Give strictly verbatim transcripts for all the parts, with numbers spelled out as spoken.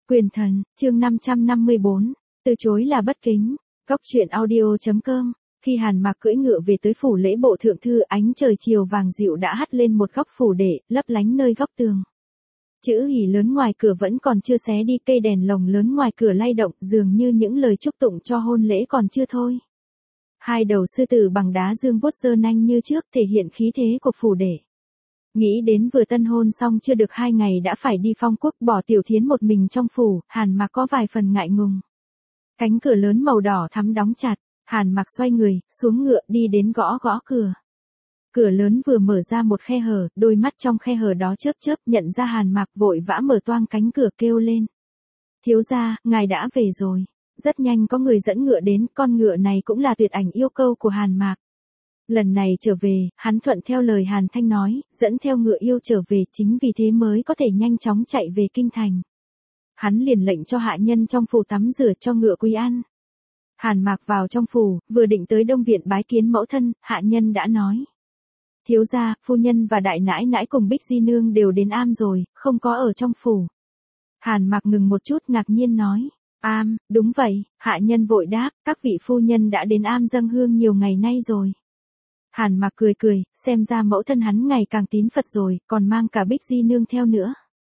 Quyền thần, chương năm trăm năm mươi bốn, từ chối là bất kính. Góc truyện audio chấm com. Khi Hàn Mạc cưỡi ngựa về tới phủ lễ bộ thượng thư, ánh trời chiều vàng dịu đã hắt lên một góc phủ để, lấp lánh nơi góc tường. Chữ hỉ lớn ngoài cửa vẫn còn chưa xé đi, cây đèn lồng lớn ngoài cửa lay động, dường như những lời chúc tụng cho hôn lễ còn chưa thôi. Hai đầu sư tử bằng đá dương vuốt giơ nanh như trước, thể hiện khí thế của phủ để. Nghĩ đến vừa tân hôn xong chưa được hai ngày đã phải đi phong quốc, bỏ Tiểu Thiến một mình trong phủ, Hàn Mạc có vài phần ngại ngùng. Cánh cửa lớn màu đỏ thắm đóng chặt, Hàn Mạc xoay người, xuống ngựa đi đến gõ gõ cửa. Cửa lớn vừa mở ra một khe hở, đôi mắt trong khe hở đó chớp chớp, nhận ra Hàn Mạc vội vã mở toang cánh cửa kêu lên. Thiếu gia, ngài đã về rồi. Rất nhanh có người dẫn ngựa đến, con ngựa này cũng là tuyệt ảnh yêu câu của Hàn Mạc. Lần này trở về, hắn thuận theo lời Hàn Thanh nói, dẫn theo ngựa yêu trở về, chính vì thế mới có thể nhanh chóng chạy về kinh thành. Hắn liền lệnh cho hạ nhân trong phủ tắm rửa cho ngựa quý ăn. Hàn Mạc vào trong phủ, vừa định tới Đông Viện bái kiến mẫu thân, hạ nhân đã nói. Thiếu gia, phu nhân và đại nãi nãi cùng Bích Di Nương đều đến am rồi, không có ở trong phủ. Hàn Mạc ngừng một chút ngạc nhiên nói. Am, đúng vậy, hạ nhân vội đáp, các vị phu nhân đã đến am dâng hương nhiều ngày nay rồi. Hàn Mạc cười cười, xem ra mẫu thân hắn ngày càng tín Phật rồi, còn mang cả Bích Di Nương theo nữa.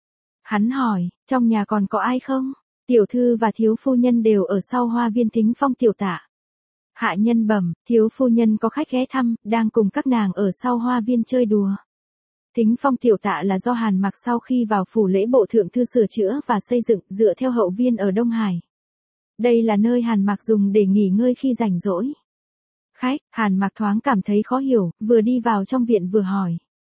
Hắn hỏi, trong nhà còn có ai không? Tiểu thư và thiếu phu nhân đều ở sau hoa viên Thính Phong tiểu tạ. Hạ nhân bẩm, thiếu phu nhân có khách ghé thăm, đang cùng các nàng ở sau hoa viên chơi đùa. Thính Phong tiểu tạ là do Hàn Mạc sau khi vào phủ lễ bộ thượng thư sửa chữa và xây dựng dựa theo hậu viên ở Đông Hải. Đây là nơi Hàn Mạc dùng để nghỉ ngơi khi rảnh rỗi. Khách, Hàn Mạc thoáng cảm thấy khó hiểu, vừa đi vào trong viện vừa hỏi.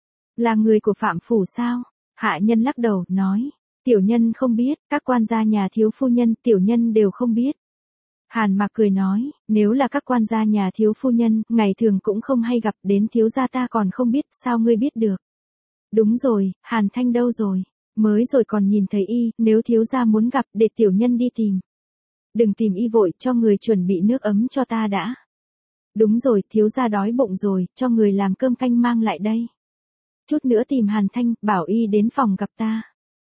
Là người của Phạm phủ sao? Hạ nhân lắc đầu, nói. Tiểu nhân không biết, các quan gia nhà thiếu phu nhân, tiểu nhân đều không biết. Hàn Mạc cười nói, nếu là các quan gia nhà thiếu phu nhân, ngày thường cũng không hay gặp, đến thiếu gia ta còn không biết, sao ngươi biết được? Đúng rồi, Hàn Thanh đâu rồi? Mới rồi còn nhìn thấy y, nếu thiếu gia muốn gặp, để tiểu nhân đi tìm. Đừng tìm y vội, cho người chuẩn bị nước ấm cho ta đã. Đúng rồi, thiếu gia đói bụng rồi, cho người làm cơm canh mang lại đây. Chút nữa tìm Hàn Thanh, bảo y đến phòng gặp ta.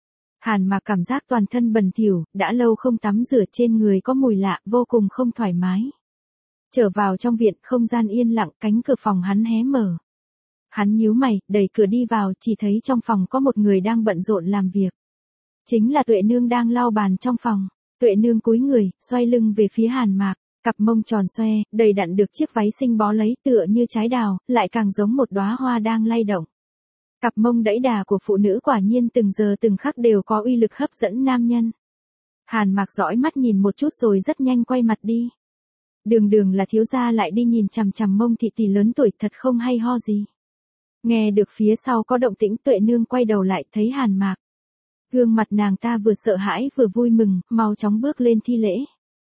Hàn Mạc cảm giác toàn thân bẩn thỉu, đã lâu không tắm rửa, trên người có mùi lạ, vô cùng không thoải mái. Trở vào trong viện, không gian yên lặng, cánh cửa phòng hắn hé mở. Hắn nhíu mày, đẩy cửa đi vào, chỉ thấy trong phòng có một người đang bận rộn làm việc. Chính là Tuệ Nương đang lau bàn trong phòng. Tuệ Nương cúi người, xoay lưng về phía Hàn Mạc, cặp mông tròn xoe, đầy đặn được chiếc váy xinh bó lấy, tựa như trái đào, lại càng giống một đóa hoa đang lay động. Cặp mông đẫy đà của phụ nữ quả nhiên từng giờ từng khắc đều có uy lực hấp dẫn nam nhân. Hàn Mạc dõi mắt nhìn một chút rồi rất nhanh quay mặt đi. Đường đường là thiếu gia lại đi nhìn chằm chằm mông thị tỷ lớn tuổi, thật không hay ho gì. Nghe được phía sau có động tĩnh, Tuệ Nương quay đầu lại thấy Hàn Mạc. Gương mặt nàng ta vừa sợ hãi vừa vui mừng, mau chóng bước lên thi lễ.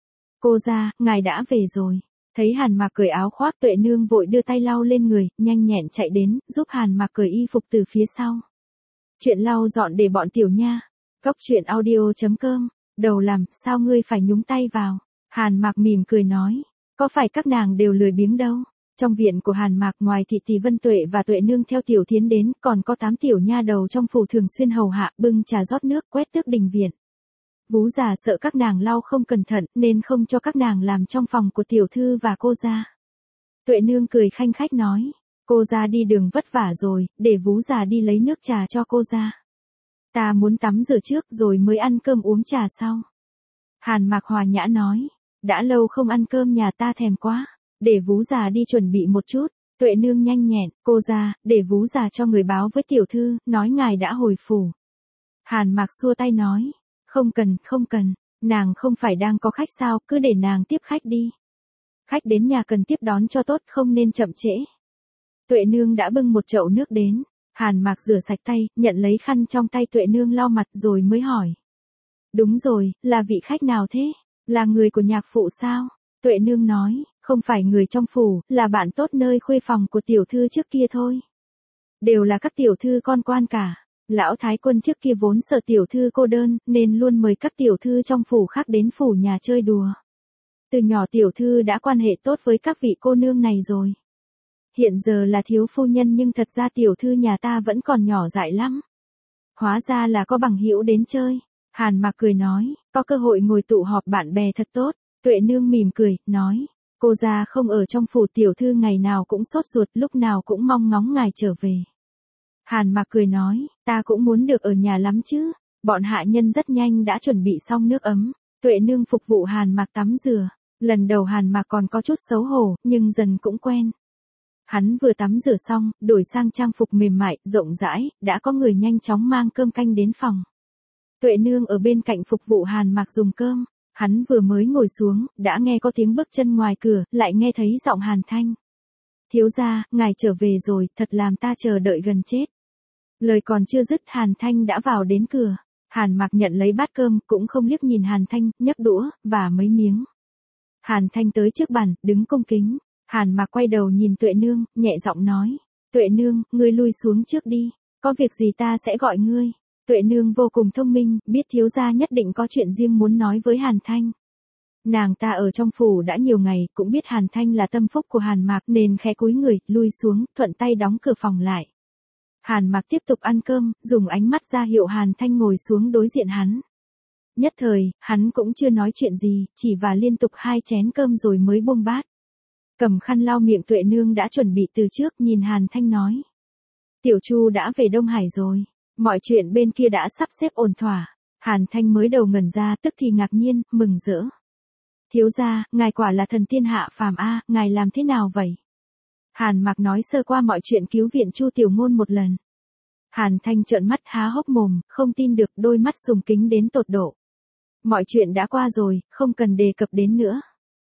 Cô gia, ngài đã về rồi. Thấy Hàn Mạc cởi áo khoác, Tuệ Nương vội đưa tay lau lên người, nhanh nhẹn chạy đến, giúp Hàn Mạc cởi y phục từ phía sau. Chuyện lau dọn để bọn tiểu nha. Góc truyện audio chấm com. Đầu làm, sao ngươi phải nhúng tay vào? Hàn Mạc mỉm cười nói. Có phải các nàng đều lười biếng đâu? Trong viện của Hàn Mạc, ngoài thị tỷ Vân Tuệ và Tuệ Nương theo Tiểu Thiến đến, còn có tám tiểu nha đầu trong phủ thường xuyên hầu hạ, bưng trà rót nước, quét tước đình viện. Vú già sợ các nàng lau không cẩn thận, nên không cho các nàng làm trong phòng của tiểu thư và cô gia. Tuệ Nương cười khanh khách nói, cô gia đi đường vất vả rồi, để vú già đi lấy nước trà cho cô gia. Ta muốn tắm rửa trước rồi mới ăn cơm uống trà sau. Hàn Mạc hòa nhã nói, đã lâu không ăn cơm nhà ta thèm quá, để vú già đi chuẩn bị một chút. Tuệ Nương nhanh nhẹn, cô gia, để vú già cho người báo với tiểu thư, nói ngài đã hồi phủ. Hàn Mạc xua tay nói, không cần, không cần, nàng không phải đang có khách sao, cứ để nàng tiếp khách đi. Khách đến nhà cần tiếp đón cho tốt, không nên chậm trễ. Tuệ Nương đã bưng một chậu nước đến, Hàn Mạc rửa sạch tay, nhận lấy khăn trong tay Tuệ Nương lau mặt rồi mới hỏi. Đúng rồi, là vị khách nào thế? Là người của nhạc phụ sao? Tuệ Nương nói, không phải người trong phủ, là bạn tốt nơi khuê phòng của tiểu thư trước kia thôi. Đều là các tiểu thư con quan cả. Lão Thái Quân trước kia vốn sợ tiểu thư cô đơn, nên luôn mời các tiểu thư trong phủ khác đến phủ nhà chơi đùa. Từ nhỏ tiểu thư đã quan hệ tốt với các vị cô nương này rồi. Hiện giờ là thiếu phu nhân nhưng thật ra tiểu thư nhà ta vẫn còn nhỏ dại lắm. Hóa ra là có bằng hữu đến chơi. Hàn Mạc cười nói, có cơ hội ngồi tụ họp bạn bè thật tốt. Tuệ Nương mỉm cười, nói, cô gia không ở trong phủ, tiểu thư ngày nào cũng sốt ruột, lúc nào cũng mong ngóng ngài trở về. Hàn Mạc cười nói, ta cũng muốn được ở nhà lắm chứ. Bọn hạ nhân rất nhanh đã chuẩn bị xong nước ấm. Tuệ Nương phục vụ Hàn Mạc tắm rửa. Lần đầu Hàn Mạc còn có chút xấu hổ, nhưng dần cũng quen. Hắn vừa tắm rửa xong, đổi sang trang phục mềm mại, rộng rãi, đã có người nhanh chóng mang cơm canh đến phòng. Tuệ Nương ở bên cạnh phục vụ Hàn Mạc dùng cơm. Hắn vừa mới ngồi xuống, đã nghe có tiếng bước chân ngoài cửa, lại nghe thấy giọng Hàn Thanh. Thiếu gia, ngài trở về rồi, thật làm ta chờ đợi gần chết. Lời còn chưa dứt, Hàn Thanh đã vào đến cửa. Hàn Mạc nhận lấy bát cơm, cũng không liếc nhìn Hàn Thanh, nhấc đũa, và mấy miếng. Hàn Thanh tới trước bàn, đứng cung kính. Hàn Mạc quay đầu nhìn Tuệ Nương, nhẹ giọng nói. Tuệ Nương, ngươi lui xuống trước đi, có việc gì ta sẽ gọi ngươi. Tuệ Nương vô cùng thông minh, biết thiếu gia nhất định có chuyện riêng muốn nói với Hàn Thanh. Nàng ta ở trong phủ đã nhiều ngày, cũng biết Hàn Thanh là tâm phúc của Hàn Mạc nên khẽ cúi người, lui xuống, thuận tay đóng cửa phòng lại. Hàn Mạc tiếp tục ăn cơm, dùng ánh mắt ra hiệu Hàn Thanh ngồi xuống đối diện hắn. Nhất thời, hắn cũng chưa nói chuyện gì, chỉ và liên tục hai chén cơm rồi mới buông bát. Cầm khăn lau miệng. Tuệ Nương đã chuẩn bị từ trước, nhìn Hàn Thanh nói. Tiểu Chu đã về Đông Hải rồi, mọi chuyện bên kia đã sắp xếp ổn thỏa. Hàn Thanh mới đầu ngẩn ra, tức thì ngạc nhiên, mừng rỡ. Thiếu gia, ngài quả là thần tiên hạ phàm a, ngài làm thế nào vậy? Hàn Mạc nói sơ qua mọi chuyện cứu viện Chu Tiểu Ngôn một lần. Hàn Thanh trợn mắt há hốc mồm, không tin được, đôi mắt sùng kính đến tột độ. Mọi chuyện đã qua rồi, không cần đề cập đến nữa.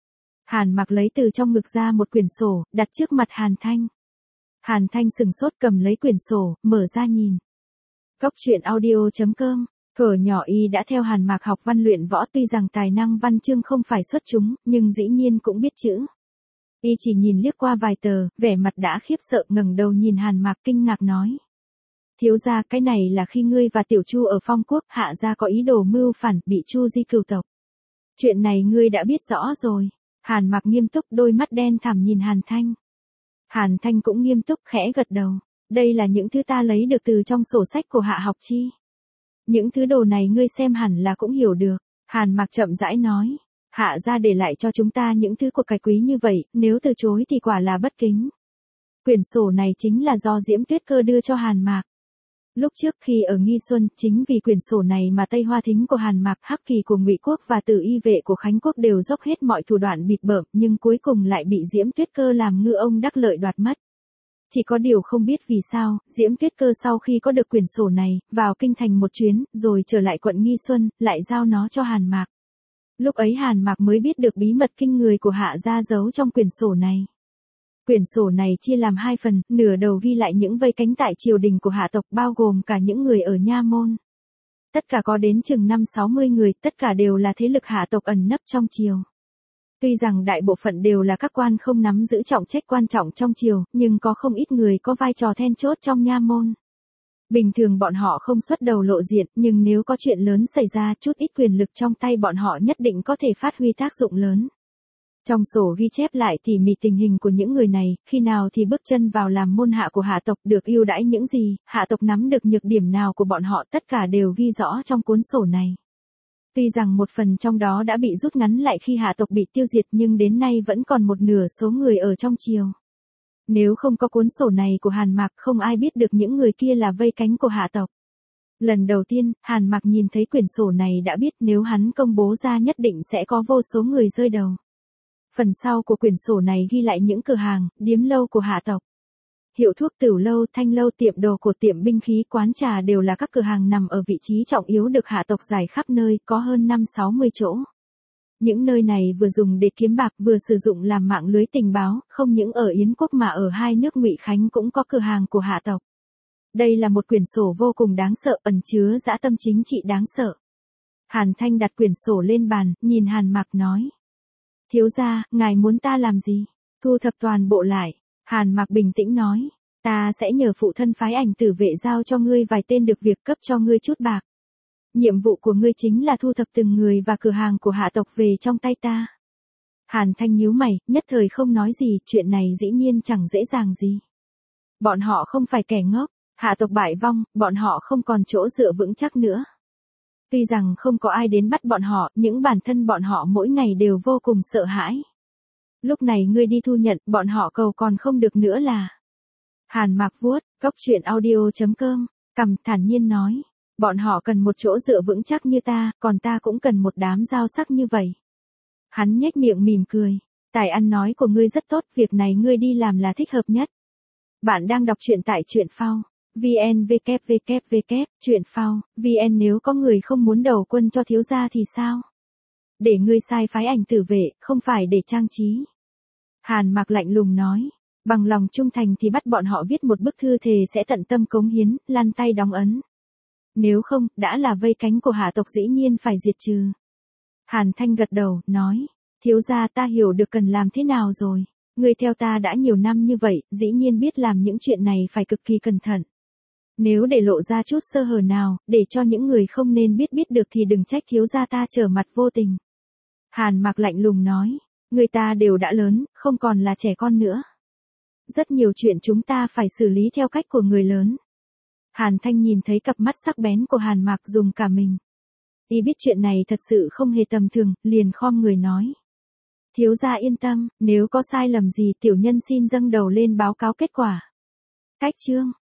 Hàn Mạc lấy từ trong ngực ra một quyển sổ, đặt trước mặt Hàn Thanh. Hàn Thanh sừng sốt cầm lấy quyển sổ, mở ra nhìn. Cốc truyện audio chấm com. Thuở nhỏ y đã theo Hàn Mạc học văn luyện võ, tuy rằng tài năng văn chương không phải xuất chúng, nhưng dĩ nhiên cũng biết chữ. Y chỉ nhìn liếc qua vài tờ, vẻ mặt đã khiếp sợ, ngẩng đầu nhìn Hàn Mạc kinh ngạc nói. Thiếu gia, cái này là khi ngươi và Tiểu Chu ở Phong Quốc, hạ gia có ý đồ mưu phản, bị Chu Di cừu tộc. Chuyện này ngươi đã biết rõ rồi. Hàn Mạc nghiêm túc, đôi mắt đen thẳm nhìn Hàn Thanh. Hàn Thanh cũng nghiêm túc, khẽ gật đầu. Đây là những thứ ta lấy được từ trong sổ sách của Hạ Học Chi. Những thứ đồ này ngươi xem hẳn là cũng hiểu được. Hàn Mạc chậm rãi nói. Hạ gia để lại cho chúng ta những thứ của cải quý như vậy, nếu từ chối thì quả là bất kính. Quyển sổ này chính là do Diễm Tuyết Cơ đưa cho Hàn Mạc. Lúc trước khi ở Nghi Xuân, chính vì quyển sổ này mà Tây Hoa Thính của Hàn Mạc, Hắc Kỳ của Ngụy Quốc và Tử Y Vệ của Khánh Quốc đều dốc hết mọi thủ đoạn bịp bợm, nhưng cuối cùng lại bị Diễm Tuyết Cơ làm ngư ông đắc lợi đoạt mất. Chỉ có điều không biết vì sao, Diễm Tuyết Cơ sau khi có được quyển sổ này, vào kinh thành một chuyến, rồi trở lại quận Nghi Xuân, lại giao nó cho Hàn Mạc. Lúc ấy Hàn Mạc mới biết được bí mật kinh người của Hạ gia giấu trong quyển sổ này. Quyển sổ này chia làm hai phần, nửa đầu ghi lại những vây cánh tại triều đình của Hạ tộc, bao gồm cả những người ở Nha Môn. Tất cả có đến chừng năm sáu mươi người, tất cả đều là thế lực Hạ tộc ẩn nấp trong triều. Tuy rằng đại bộ phận đều là các quan không nắm giữ trọng trách quan trọng trong triều, nhưng có không ít người có vai trò then chốt trong Nha Môn. Bình thường bọn họ không xuất đầu lộ diện, nhưng nếu có chuyện lớn xảy ra, chút ít quyền lực trong tay bọn họ nhất định có thể phát huy tác dụng lớn. Trong sổ ghi chép lại tỉ mỉ tình hình của những người này, khi nào thì bước chân vào làm môn hạ của Hạ tộc, được ưu đãi những gì, Hạ tộc nắm được nhược điểm nào của bọn họ, tất cả đều ghi rõ trong cuốn sổ này. Tuy rằng một phần trong đó đã bị rút ngắn lại khi Hạ tộc bị tiêu diệt, nhưng đến nay vẫn còn một nửa số người ở trong triều. Nếu không có cuốn sổ này của Hàn Mạc, không ai biết được những người kia là vây cánh của Hạ tộc. Lần đầu tiên, Hàn Mạc nhìn thấy quyển sổ này đã biết nếu hắn công bố ra nhất định sẽ có vô số người rơi đầu. Phần sau của quyển sổ này ghi lại những cửa hàng, điếm lâu của Hạ tộc. Hiệu thuốc, tửu lâu, thanh lâu, tiệm đồ cổ, tiệm binh khí, quán trà đều là các cửa hàng nằm ở vị trí trọng yếu được Hạ tộc rải khắp nơi, có hơn năm sáu mươi chỗ. Những nơi này vừa dùng để kiếm bạc, vừa sử dụng làm mạng lưới tình báo, không những ở Yến quốc mà ở hai nước Ngụy Khánh cũng có cửa hàng của Hạ tộc. Đây là một quyển sổ vô cùng đáng sợ, ẩn chứa dã tâm chính trị đáng sợ. Hàn Thanh đặt quyển sổ lên bàn, nhìn Hàn Mạc nói. Thiếu gia, ngài muốn ta làm gì? Thu thập toàn bộ lại. Hàn Mạc bình tĩnh nói. Ta sẽ nhờ phụ thân phái ảnh tử vệ giao cho ngươi vài tên được việc, cấp cho ngươi chút bạc. Nhiệm vụ của ngươi chính là thu thập từng người và cửa hàng của Hạ tộc về trong tay ta. Hàn Thanh nhíu mày, nhất thời không nói gì, chuyện này dĩ nhiên chẳng dễ dàng gì. Bọn họ không phải kẻ ngốc, Hạ tộc bại vong, bọn họ không còn chỗ dựa vững chắc nữa. Tuy rằng không có ai đến bắt bọn họ, nhưng bản thân bọn họ mỗi ngày đều vô cùng sợ hãi. Lúc này ngươi đi thu nhận, bọn họ cầu còn không được nữa là. Hàn Mạc vuốt, góc chuyện audio chấm com, cằm thản nhiên nói. Bọn họ cần một chỗ dựa vững chắc như ta, còn ta cũng cần một đám dao sắc như vậy. Hắn nhếch miệng mỉm cười. Tài ăn nói của ngươi rất tốt, việc này ngươi đi làm là thích hợp nhất. Bạn đang đọc truyện tại truyện phao. vn vê vê vê vê truyện phao vn. Nếu có người không muốn đầu quân cho thiếu gia thì sao? Để ngươi sai phái ảnh tử vệ, không phải để trang trí. Hàn Mạc lạnh lùng nói. Bằng lòng trung thành thì bắt bọn họ viết một bức thư thề sẽ tận tâm cống hiến, lăn tay đóng ấn. Nếu không, đã là vây cánh của hạ tộc dĩ nhiên phải diệt trừ. Hàn Thanh gật đầu, nói. Thiếu gia, ta hiểu được cần làm thế nào rồi. Ngươi theo ta đã nhiều năm như vậy, dĩ nhiên biết làm những chuyện này phải cực kỳ cẩn thận. Nếu để lộ ra chút sơ hở nào, để cho những người không nên biết biết được thì đừng trách thiếu gia ta trở mặt vô tình. Hàn Mạc lạnh lùng nói. Người ta đều đã lớn, không còn là trẻ con nữa. Rất nhiều chuyện chúng ta phải xử lý theo cách của người lớn. Hàn Thanh nhìn thấy cặp mắt sắc bén của Hàn Mạc dùng cả mình. Y biết chuyện này thật sự không hề tầm thường, liền khom người nói. Thiếu gia yên tâm, nếu có sai lầm gì tiểu nhân xin dâng đầu lên báo cáo kết quả. Cách chương.